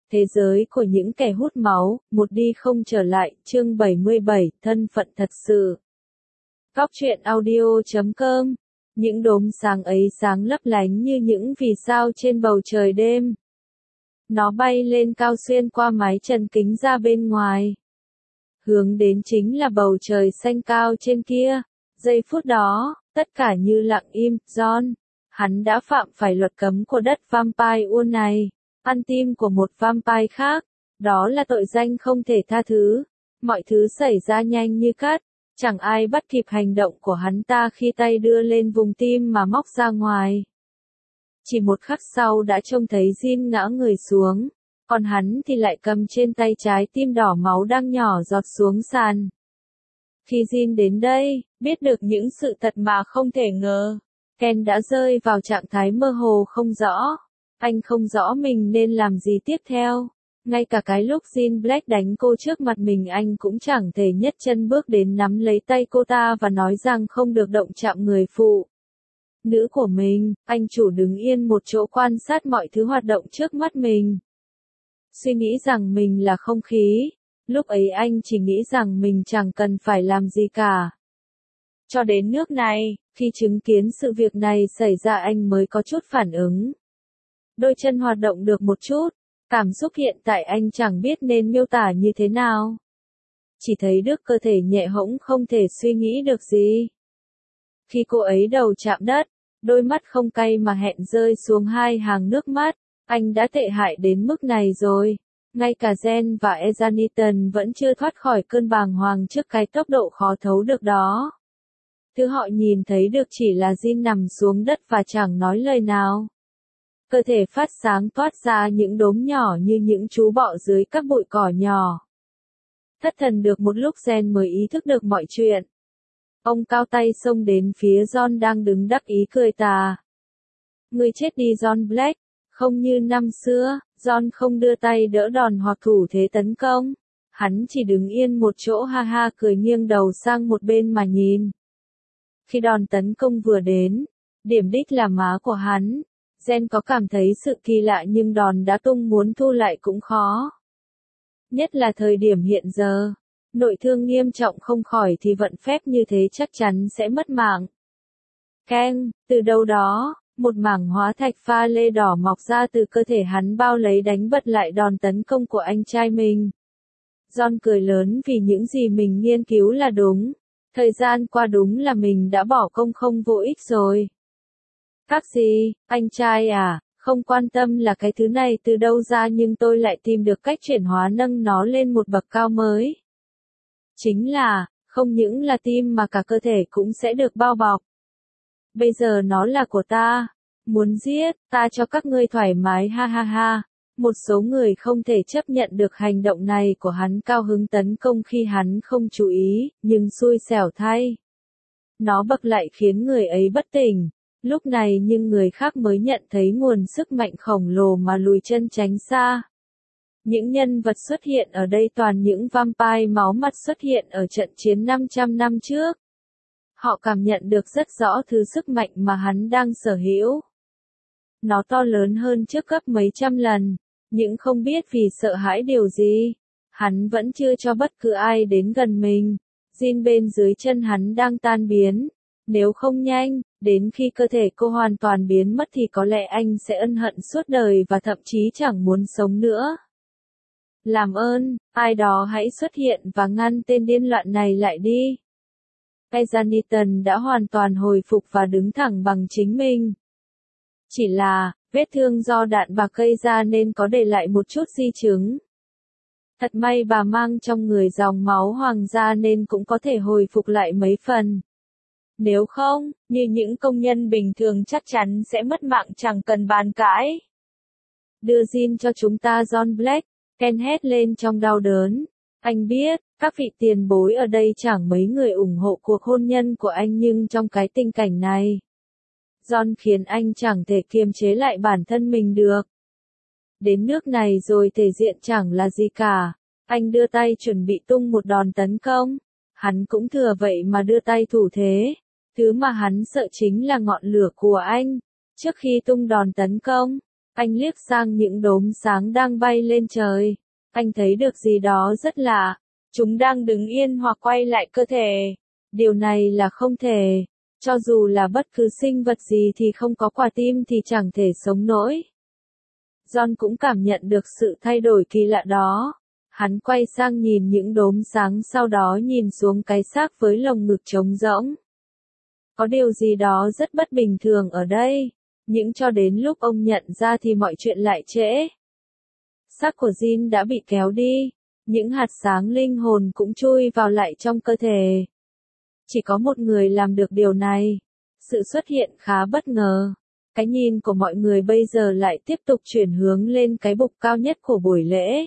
Thế giới của những kẻ hút máu, một đi không trở lại, chương 77, thân phận thật sự. Góc truyện audio.com. Những đốm sáng ấy sáng lấp lánh như những vì sao trên bầu trời đêm. Nó bay lên cao xuyên qua mái trần kính ra bên ngoài. Hướng đến chính là bầu trời xanh cao trên kia. Giây phút đó, tất cả như lặng im, John. Hắn đã phạm phải luật cấm của đất Vampire World này. Ăn tim của một vampire khác, đó là tội danh không thể tha thứ. Mọi thứ xảy ra nhanh như cát, chẳng ai bắt kịp hành động của hắn ta khi tay đưa lên vùng tim mà móc ra ngoài. Chỉ một khắc sau đã trông thấy Jin ngã người xuống, còn hắn thì lại cầm trên tay trái tim đỏ máu đang nhỏ giọt xuống sàn. Khi Jin đến đây, biết được những sự thật mà không thể ngờ, Ken đã rơi vào trạng thái mơ hồ không rõ. Anh không rõ mình nên làm gì tiếp theo. Ngay cả cái lúc Jean Black đánh cô trước mặt mình anh cũng chẳng thể nhấc chân bước đến nắm lấy tay cô ta và nói rằng không được động chạm người phụ nữ của mình. Anh chủ đứng yên một chỗ quan sát mọi thứ hoạt động trước mắt mình. Suy nghĩ rằng mình là không khí. Lúc ấy anh chỉ nghĩ rằng mình chẳng cần phải làm gì cả. Cho đến nước này, khi chứng kiến sự việc này xảy ra anh mới có chút phản ứng. Đôi chân hoạt động được một chút, cảm xúc hiện tại anh chẳng biết nên miêu tả như thế nào. Chỉ thấy được cơ thể nhẹ hỗn không thể suy nghĩ được gì. Khi cô ấy đầu chạm đất, đôi mắt không cay mà hẹn rơi xuống hai hàng nước mắt, anh đã tệ hại đến mức này rồi. Ngay cả Jen và Ezaniton vẫn chưa thoát khỏi cơn bàng hoàng trước cái tốc độ khó thấu được đó. Thứ họ nhìn thấy được chỉ là Jin nằm xuống đất và chẳng nói lời nào. Cơ thể phát sáng toát ra những đốm nhỏ như những chú bọ dưới các bụi cỏ nhỏ. Thất thần được một lúc Jen mới ý thức được mọi chuyện. Ông cao tay xông đến phía John đang đứng đắc ý cười tà. Người chết đi John Black, không như năm xưa, John không đưa tay đỡ đòn hoặc thủ thế tấn công. Hắn chỉ đứng yên một chỗ ha ha cười nghiêng đầu sang một bên mà nhìn. Khi đòn tấn công vừa đến, điểm đích là má của hắn. Jen có cảm thấy sự kỳ lạ nhưng đòn đã tung muốn thu lại cũng khó. Nhất là thời điểm hiện giờ, nội thương nghiêm trọng không khỏi thì vận phép như thế chắc chắn sẽ mất mạng. Keng, từ đâu đó, một mảng hóa thạch pha lê đỏ mọc ra từ cơ thể hắn bao lấy đánh bật lại đòn tấn công của anh trai mình. John cười lớn vì những gì mình nghiên cứu là đúng. Thời gian qua đúng là mình đã bỏ công không vô ích rồi. Các gì, anh trai à, không quan tâm là cái thứ này từ đâu ra nhưng tôi lại tìm được cách chuyển hóa nâng nó lên một bậc cao mới. Chính là, không những là tim mà cả cơ thể cũng sẽ được bao bọc. Bây giờ nó là của ta. Muốn giết, ta cho các ngươi thoải mái ha ha ha. Một số người không thể chấp nhận được hành động này của hắn cao hứng tấn công khi hắn không chú ý, nhưng xui xẻo thay. Nó bật lại khiến người ấy bất tỉnh. Lúc này nhưng người khác mới nhận thấy nguồn sức mạnh khổng lồ mà lùi chân tránh xa. Những nhân vật xuất hiện ở đây toàn những vampire máu mặt xuất hiện ở trận chiến 500 năm trước. Họ cảm nhận được rất rõ thứ sức mạnh mà hắn đang sở hữu. Nó to lớn hơn trước gấp mấy trăm lần, nhưng không biết vì sợ hãi điều gì. Hắn vẫn chưa cho bất cứ ai đến gần mình. Jin bên dưới chân hắn đang tan biến. Nếu không nhanh, đến khi cơ thể cô hoàn toàn biến mất thì có lẽ anh sẽ ân hận suốt đời và thậm chí chẳng muốn sống nữa. Làm ơn, ai đó hãy xuất hiện và ngăn tên điên loạn này lại đi. Ezaniton đã hoàn toàn hồi phục và đứng thẳng bằng chính mình. Chỉ là, vết thương do đạn bạc gây ra nên có để lại một chút di chứng. Thật may bà mang trong người dòng máu hoàng gia nên cũng có thể hồi phục lại mấy phần. Nếu không, như những công nhân bình thường chắc chắn sẽ mất mạng chẳng cần bàn cãi. Đưa Jin cho chúng ta John Black, Ken hét lên trong đau đớn. Anh biết, các vị tiền bối ở đây chẳng mấy người ủng hộ cuộc hôn nhân của anh nhưng trong cái tình cảnh này, John khiến anh chẳng thể kiềm chế lại bản thân mình được. Đến nước này rồi thể diện chẳng là gì cả. Anh đưa tay chuẩn bị tung một đòn tấn công. Hắn cũng thừa vậy mà đưa tay thủ thế. Thứ mà hắn sợ chính là ngọn lửa của anh. Trước khi tung đòn tấn công, Anh liếc sang những đốm sáng đang bay lên trời. Anh thấy được gì đó rất lạ. Chúng đang đứng yên hoặc quay lại cơ thể. Điều này là không thể. Cho dù là bất cứ sinh vật gì thì không có quả tim thì chẳng thể sống nổi. John cũng cảm nhận được sự thay đổi kỳ lạ đó. Hắn quay sang nhìn những đốm sáng, sau đó nhìn xuống cái xác với lồng ngực trống rỗng. Có điều gì đó rất bất bình thường ở đây. Nhưng cho đến lúc ông nhận ra thì mọi chuyện lại trễ. Xác của Jin đã bị kéo đi. Những hạt sáng linh hồn cũng chui vào lại trong cơ thể. Chỉ có một người làm được điều này. Sự xuất hiện khá bất ngờ. Cái nhìn của mọi người bây giờ lại tiếp tục chuyển hướng lên cái bục cao nhất của buổi lễ.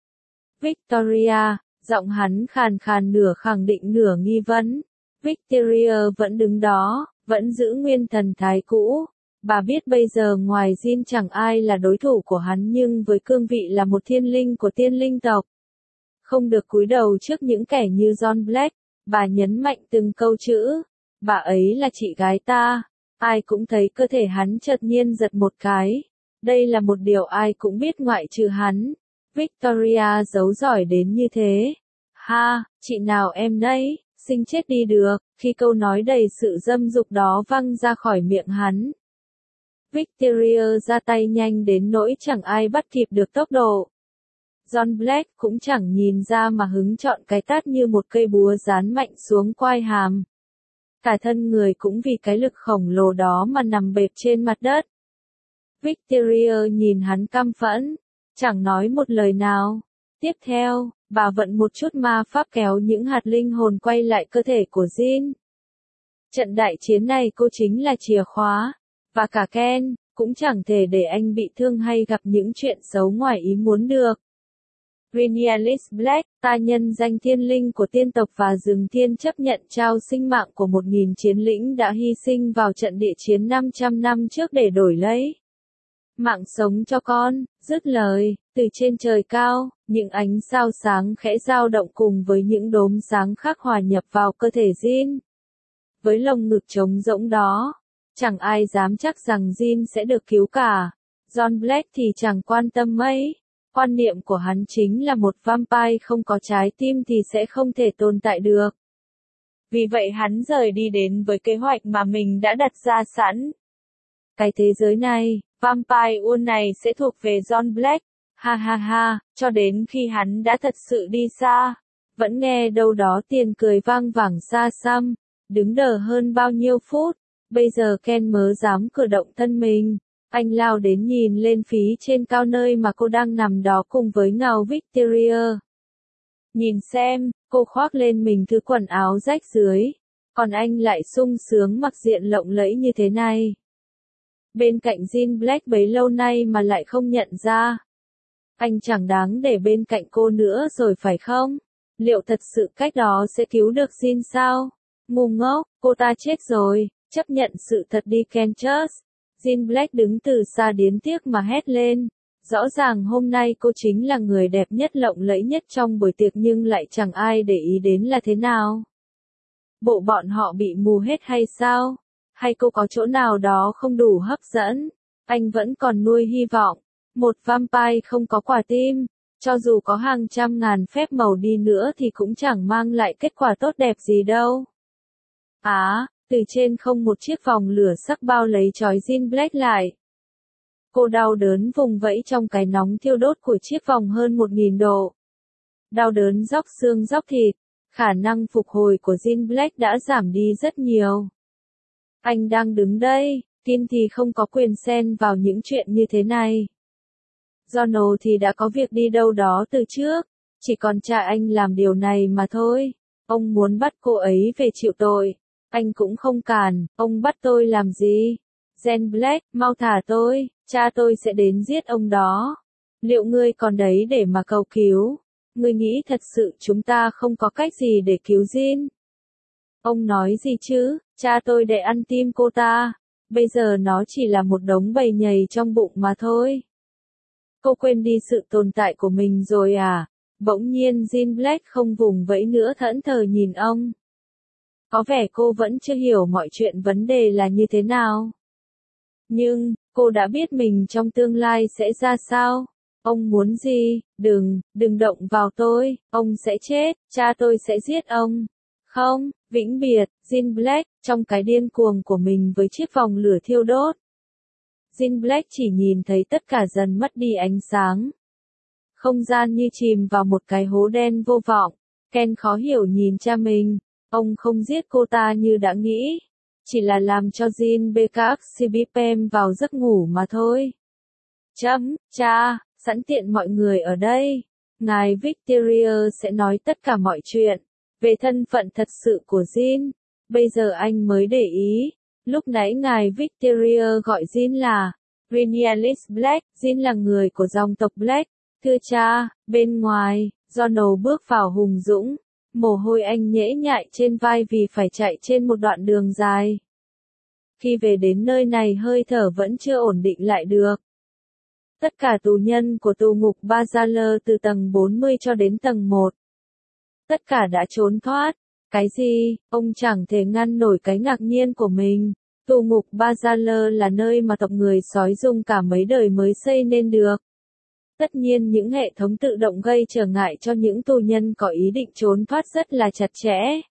Victoria, giọng hắn khàn khàn nửa khẳng định nửa nghi vấn. Victoria vẫn đứng đó, vẫn giữ nguyên thần thái cũ. Bà biết bây giờ ngoài Jin chẳng ai là đối thủ của hắn, nhưng với cương vị là một thiên linh của tiên linh tộc, không được cúi đầu trước những kẻ như John Black. Bà nhấn mạnh từng câu chữ. Bà ấy là chị gái ta. Ai cũng thấy cơ thể hắn chợt nhiên giật một cái. Đây là một điều ai cũng biết ngoại trừ hắn. Victoria giấu giỏi đến như thế. Ha, chị nào em đấy, sinh chết đi được. Khi câu nói đầy sự dâm dục đó văng ra khỏi miệng hắn, Victoria ra tay nhanh đến nỗi chẳng ai bắt kịp được tốc độ. John Black cũng chẳng nhìn ra mà hứng chọn cái tát như một cây búa giáng mạnh xuống quai hàm. Cả thân người cũng vì cái lực khổng lồ đó mà nằm bẹp trên mặt đất. Victoria nhìn hắn căm phẫn, chẳng nói một lời nào. Tiếp theo, bà vận một chút ma pháp kéo những hạt linh hồn quay lại cơ thể của Jin. Trận đại chiến này cô chính là chìa khóa, và cả Ken cũng chẳng thể để anh bị thương hay gặp những chuyện xấu ngoài ý muốn được. Rhaenys Black, ta nhân danh thiên linh của tiên tộc và rừng thiên chấp nhận trao sinh mạng của 1000 chiến lĩnh đã hy sinh vào trận địa chiến 500 năm trước để đổi lấy mạng sống cho con. Dứt lời, từ trên trời cao, những ánh sao sáng khẽ dao động cùng với những đốm sáng khác hòa nhập vào cơ thể Jin. Với lồng ngực trống rỗng đó, chẳng ai dám chắc rằng Jin sẽ được cứu cả. John Black thì chẳng quan tâm mấy. Quan niệm của hắn chính là một vampire không có trái tim thì sẽ không thể tồn tại được. Vì vậy hắn rời đi đến với kế hoạch mà mình đã đặt ra sẵn. Cái thế giới này, vampire world này sẽ thuộc về John Black. Ha ha ha, cho đến khi hắn đã thật sự đi xa. Vẫn nghe đâu đó tiếng cười vang vẳng xa xăm. Đứng đờ hơn bao nhiêu phút. Bây giờ Ken mới dám cử động thân mình. Anh lao đến nhìn lên phía trên cao nơi mà cô đang nằm đó cùng với ngào Victoria. Nhìn xem, cô khoác lên mình thứ quần áo rách rưới. Còn anh lại sung sướng mặc diện lộng lẫy như thế này. Bên cạnh Jin Black bấy lâu nay mà lại không nhận ra. Anh chẳng đáng để bên cạnh cô nữa rồi phải không? Liệu thật sự cách đó sẽ cứu được Jin sao? Ngu ngốc, cô ta chết rồi, chấp nhận sự thật đi Kenchus. Jin Black đứng từ xa điếng tiếc mà hét lên. Rõ ràng hôm nay cô chính là người đẹp nhất lộng lẫy nhất trong buổi tiệc nhưng lại chẳng ai để ý đến là thế nào. Bộ bọn họ bị mù hết hay sao? Hay cô có chỗ nào đó không đủ hấp dẫn? Anh vẫn còn nuôi hy vọng. Một vampire không có quả tim, cho dù có hàng trăm ngàn phép màu đi nữa thì cũng chẳng mang lại kết quả tốt đẹp gì đâu. Từ trên không một chiếc vòng lửa sắc bao lấy trói Jin Black lại. Cô đau đớn vùng vẫy trong cái nóng thiêu đốt của chiếc vòng hơn 1000 độ. Đau đớn róc xương róc thịt, khả năng phục hồi của Jin Black đã giảm đi rất nhiều. Anh đang đứng đây, Kim thì không có quyền xen vào những chuyện như thế này. Jono thì đã có việc đi đâu đó từ trước, chỉ còn cha anh làm điều này mà thôi. Ông muốn bắt cô ấy về chịu tội. Anh cũng không cản, ông bắt tôi làm gì? Jin Black, mau thả tôi, cha tôi sẽ đến giết ông đó. Liệu ngươi còn đấy để mà cầu cứu? Ngươi nghĩ thật sự chúng ta không có cách gì để cứu Jin? Ông nói gì chứ, cha tôi để ăn tim cô ta. Bây giờ nó chỉ là một đống bầy nhầy trong bụng mà thôi. Cô quên đi sự tồn tại của mình rồi à? Bỗng nhiên Jin Black không vùng vẫy nữa thẫn thờ nhìn ông. Có vẻ cô vẫn chưa hiểu mọi chuyện vấn đề là như thế nào. Nhưng, cô đã biết mình trong tương lai sẽ ra sao? Ông muốn gì? Đừng động vào tôi, ông sẽ chết, cha tôi sẽ giết ông. Không, vĩnh biệt, Jean Black, trong cái điên cuồng của mình với chiếc vòng lửa thiêu đốt. Jean Black chỉ nhìn thấy tất cả dần mất đi ánh sáng. Không gian như chìm vào một cái hố đen vô vọng. Ken khó hiểu nhìn cha mình, ông không giết cô ta như đã nghĩ. Chỉ là làm cho Jean BKXCBPM vào giấc ngủ mà thôi. Cha, sẵn tiện mọi người ở đây. Ngài Victoria sẽ nói tất cả mọi chuyện về thân phận thật sự của Jean. Bây giờ anh mới để ý. Lúc nãy ngài Victoria gọi Jean là Rhaenyra Black. Jean là người của dòng tộc Black. Thưa cha, bên ngoài, Ronald bước vào hùng dũng. Mồ hôi anh nhễ nhại trên vai vì phải chạy trên một đoạn đường dài. Khi về đến nơi này hơi thở vẫn chưa ổn định lại được. Tất cả tù nhân của tù ngục Bazaar từ tầng 40 cho đến tầng 1. Tất cả đã trốn thoát. Cái gì? Ông chẳng thể ngăn nổi cái ngạc nhiên của mình. Tù ngục Bazaar là nơi mà tộc người sói dùng cả mấy đời mới xây nên được. Tất nhiên những hệ thống tự động gây trở ngại cho những tù nhân có ý định trốn thoát rất là chặt chẽ.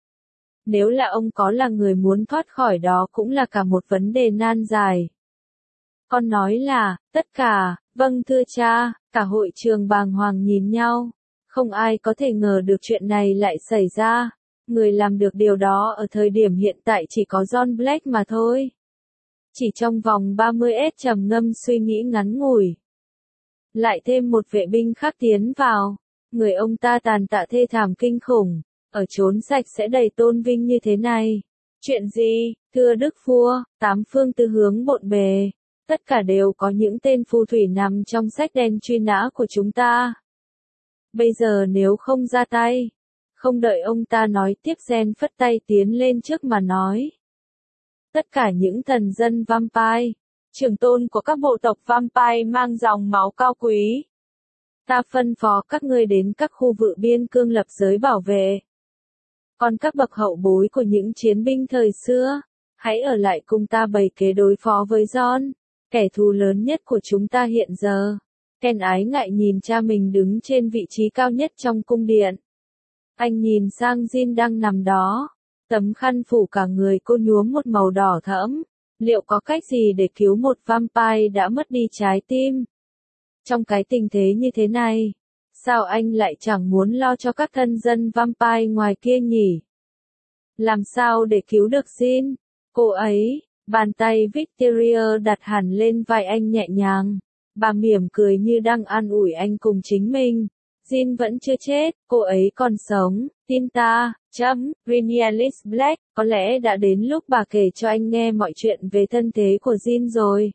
Nếu là ông có là người muốn thoát khỏi đó cũng là cả một vấn đề nan giải. Con nói là, tất cả, vâng thưa cha, cả hội trường bàng hoàng nhìn nhau. Không ai có thể ngờ được chuyện này lại xảy ra. Người làm được điều đó ở thời điểm hiện tại chỉ có John Black mà thôi. Chỉ trong vòng 30s trầm ngâm suy nghĩ ngắn ngủi. Lại thêm một vệ binh khác tiến vào. Người ông ta tàn tạ thê thảm kinh khủng. Ở trốn sạch sẽ đầy tôn vinh như thế này. Chuyện gì, thưa đức vua, 8 phương tư hướng bộn bề. Tất cả đều có những tên phù thủy nằm trong sách đen truy nã của chúng ta. Bây giờ nếu không ra tay. Không đợi ông ta nói tiếp Gen phất tay tiến lên trước mà nói. Tất cả những thần dân vampire, trưởng tôn của các bộ tộc vampire mang dòng máu cao quý. Ta phân phó các ngươi đến các khu vực biên cương lập giới bảo vệ. Còn các bậc hậu bối của những chiến binh thời xưa, hãy ở lại cùng ta bày kế đối phó với John, kẻ thù lớn nhất của chúng ta hiện giờ. Ken ái ngại nhìn cha mình đứng trên vị trí cao nhất trong cung điện. Anh nhìn sang Jean đang nằm đó. Tấm khăn phủ cả người cô nhuốm một màu đỏ thẫm. Liệu có cách gì để cứu một vampire đã mất đi trái tim? Trong cái tình thế như thế này, sao anh lại chẳng muốn lo cho các thân dân vampire ngoài kia nhỉ? Làm sao để cứu được Jean? Cô ấy, bàn tay Victoria đặt hẳn lên vai anh nhẹ nhàng. Bà mỉm cười như đang an ủi anh cùng chính mình. Jean vẫn chưa chết, cô ấy còn sống, tin ta. Rhaenyra Black, có lẽ đã đến lúc bà kể cho anh nghe mọi chuyện về thân thế của Jean rồi.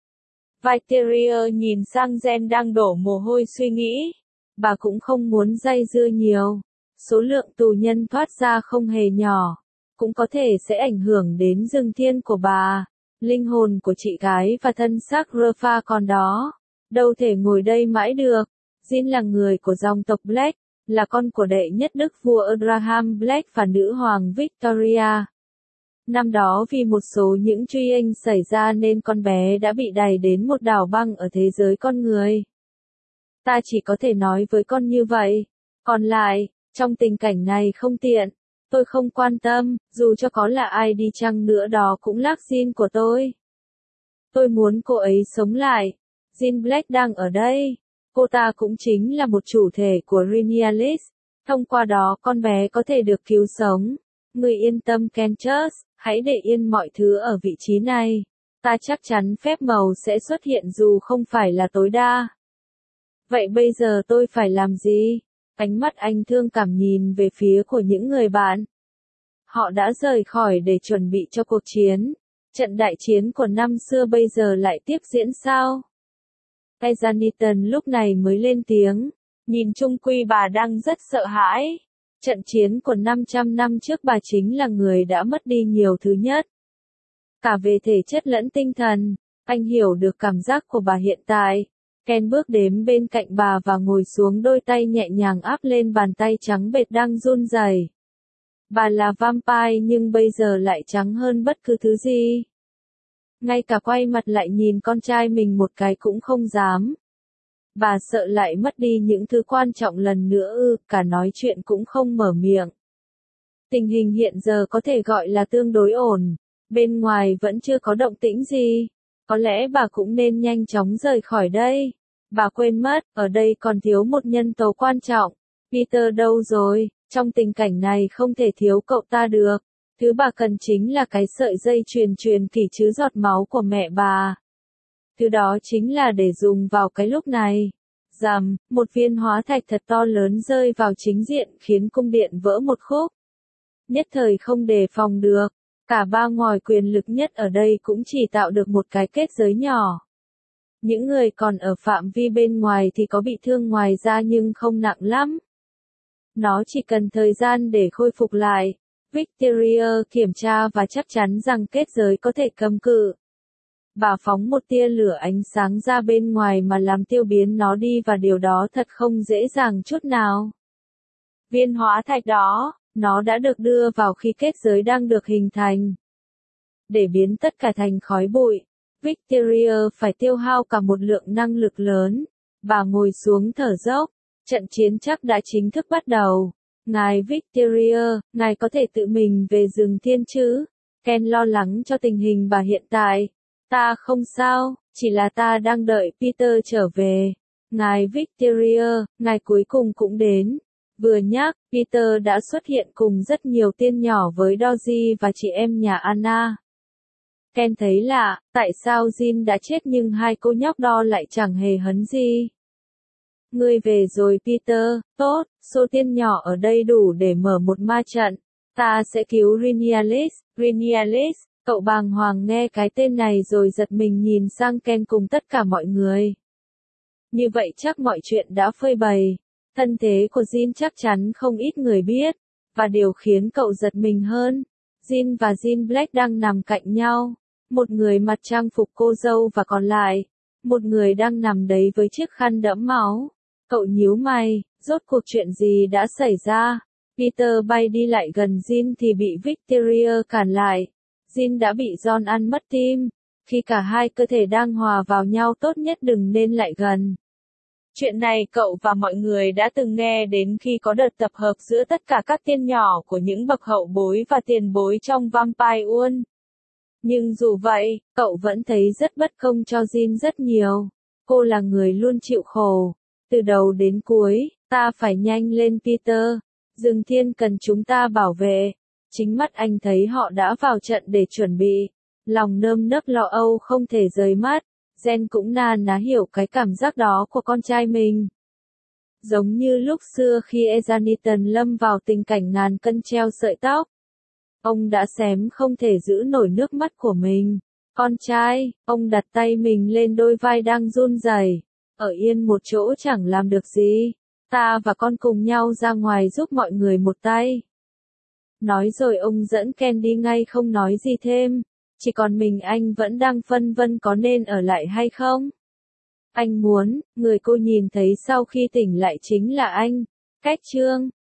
Victoria nhìn sang Jen đang đổ mồ hôi suy nghĩ. Bà cũng không muốn dây dưa nhiều. Số lượng tù nhân thoát ra không hề nhỏ. Cũng có thể sẽ ảnh hưởng đến rừng thiên của bà. Linh hồn của chị gái và thân xác Rafa còn đó. Đâu thể ngồi đây mãi được. Jean là người của dòng tộc Black, là con của đệ nhất đức vua Abraham Black và nữ hoàng Victoria. Năm đó vì một số những truy anh xảy ra nên con bé đã bị đày đến một đảo băng ở thế giới con người. Ta chỉ có thể nói với con như vậy. Còn lại, trong tình cảnh này không tiện. Tôi không quan tâm, dù cho có là ai đi chăng nữa đó cũng là Jean của tôi. Tôi muốn cô ấy sống lại. Jean Black đang ở đây. Cô ta cũng chính là một chủ thể của Rhaenyra. Thông qua đó con bé có thể được cứu sống. Người yên tâm Kentus, hãy để yên mọi thứ ở vị trí này. Ta chắc chắn phép màu sẽ xuất hiện dù không phải là tối đa. Vậy bây giờ tôi phải làm gì? Ánh mắt anh thương cảm nhìn về phía của những người bạn. Họ đã rời khỏi để chuẩn bị cho cuộc chiến. Trận đại chiến của năm xưa bây giờ lại tiếp diễn sao? Ezaniton lúc này mới lên tiếng. Nhìn chung quy bà đang rất sợ hãi. Trận chiến của 500 năm trước bà chính là người đã mất đi nhiều thứ nhất. Cả về thể chất lẫn tinh thần. Anh hiểu được cảm giác của bà hiện tại. Ken bước đến bên cạnh bà và ngồi xuống đôi tay nhẹ nhàng áp lên bàn tay trắng bệch đang run rẩy. Bà là vampire nhưng bây giờ lại trắng hơn bất cứ thứ gì. ngay cả quay mặt lại nhìn con trai mình một cái cũng không dám. Bà sợ lại mất đi những thứ quan trọng lần nữa cả nói chuyện cũng không mở miệng. Tình hình hiện giờ có thể gọi là tương đối ổn, bên ngoài vẫn chưa có động tĩnh gì. Có lẽ bà cũng nên nhanh chóng rời khỏi đây. Bà quên mất, ở đây còn thiếu một nhân tố quan trọng. Peter đâu rồi? Trong tình cảnh này không thể thiếu cậu ta được. Thứ bà cần chính là cái sợi dây truyền kỳ chứ giọt máu của mẹ bà. Thứ đó chính là để dùng vào cái lúc này. Rầm, một viên hóa thạch thật to lớn rơi vào chính diện khiến cung điện vỡ một khúc. Nhất thời không đề phòng được. Cả ba ngòi quyền lực nhất ở đây cũng chỉ tạo được một cái kết giới nhỏ. Những người còn ở phạm vi bên ngoài thì có bị thương ngoài ra nhưng không nặng lắm. Nó chỉ cần thời gian để khôi phục lại. Victoria kiểm tra và chắc chắn rằng kết giới có thể cầm cự. Bà phóng một tia lửa ánh sáng ra bên ngoài mà làm tiêu biến nó đi và điều đó thật không dễ dàng chút nào. Viên hóa thạch đó, nó đã được đưa vào khi kết giới đang được hình thành. Để biến tất cả thành khói bụi, Victoria phải tiêu hao cả một lượng năng lực lớn. Bà ngồi xuống thở dốc, trận chiến chắc đã chính thức bắt đầu. Ngài Victoria, ngài có thể tự mình về rừng thiên chứ? Ken lo lắng cho tình hình bà hiện tại. Ta không sao, chỉ là ta đang đợi Peter trở về. Ngài Victoria, ngài cuối cùng cũng đến. Vừa nhắc, Peter đã xuất hiện cùng rất nhiều tiên nhỏ với Doji và chị em nhà Anna. Ken thấy lạ, tại sao Jin đã chết nhưng hai cô nhóc đó lại chẳng hề hấn gì. Ngươi về rồi Peter, tốt, số tiên nhỏ ở đây đủ để mở một ma trận. Ta sẽ cứu Renialis, cậu bàng hoàng nghe cái tên này rồi giật mình nhìn sang Ken cùng tất cả mọi người. Như vậy chắc mọi chuyện đã phơi bày. Thân thế của Jin chắc chắn không ít người biết, và điều khiến cậu giật mình hơn, Jin và Jin Black đang nằm cạnh nhau, một người mặc trang phục cô dâu và còn lại, một người đang nằm đấy với chiếc khăn đẫm máu. Cậu nhíu mày, rốt cuộc chuyện gì đã xảy ra? Peter bay đi lại gần Jin thì bị Victoria cản lại. Jin đã bị John ăn mất tim. Khi cả hai cơ thể đang hòa vào nhau tốt nhất đừng nên lại gần. Chuyện này cậu và mọi người đã từng nghe đến khi có đợt tập hợp giữa tất cả các tiên nhỏ của những bậc hậu bối và tiền bối trong Vampire World. Nhưng dù vậy, cậu vẫn thấy rất bất công cho Jin rất nhiều. Cô là người luôn chịu khổ. Từ đầu đến cuối, ta phải nhanh lên Peter. Rừng thiên cần chúng ta bảo vệ. Chính mắt anh thấy họ đã vào trận để chuẩn bị. Lòng nơm nớp lo âu không thể rời mắt. Jen cũng na ná hiểu cái cảm giác đó của con trai mình. Giống như lúc xưa khi Ezaniton lâm vào tình cảnh ngàn cân treo sợi tóc. Ông đã xém không thể giữ nổi nước mắt của mình. Con trai, ông đặt tay mình lên đôi vai đang run rẩy. Ở yên một chỗ chẳng làm được gì. Ta và con cùng nhau ra ngoài giúp mọi người một tay. Nói rồi ông dẫn Ken đi ngay không nói gì thêm. Chỉ còn mình anh vẫn đang phân vân có nên ở lại hay không. Anh muốn, người cô nhìn thấy sau khi tỉnh lại chính là anh. Cách chương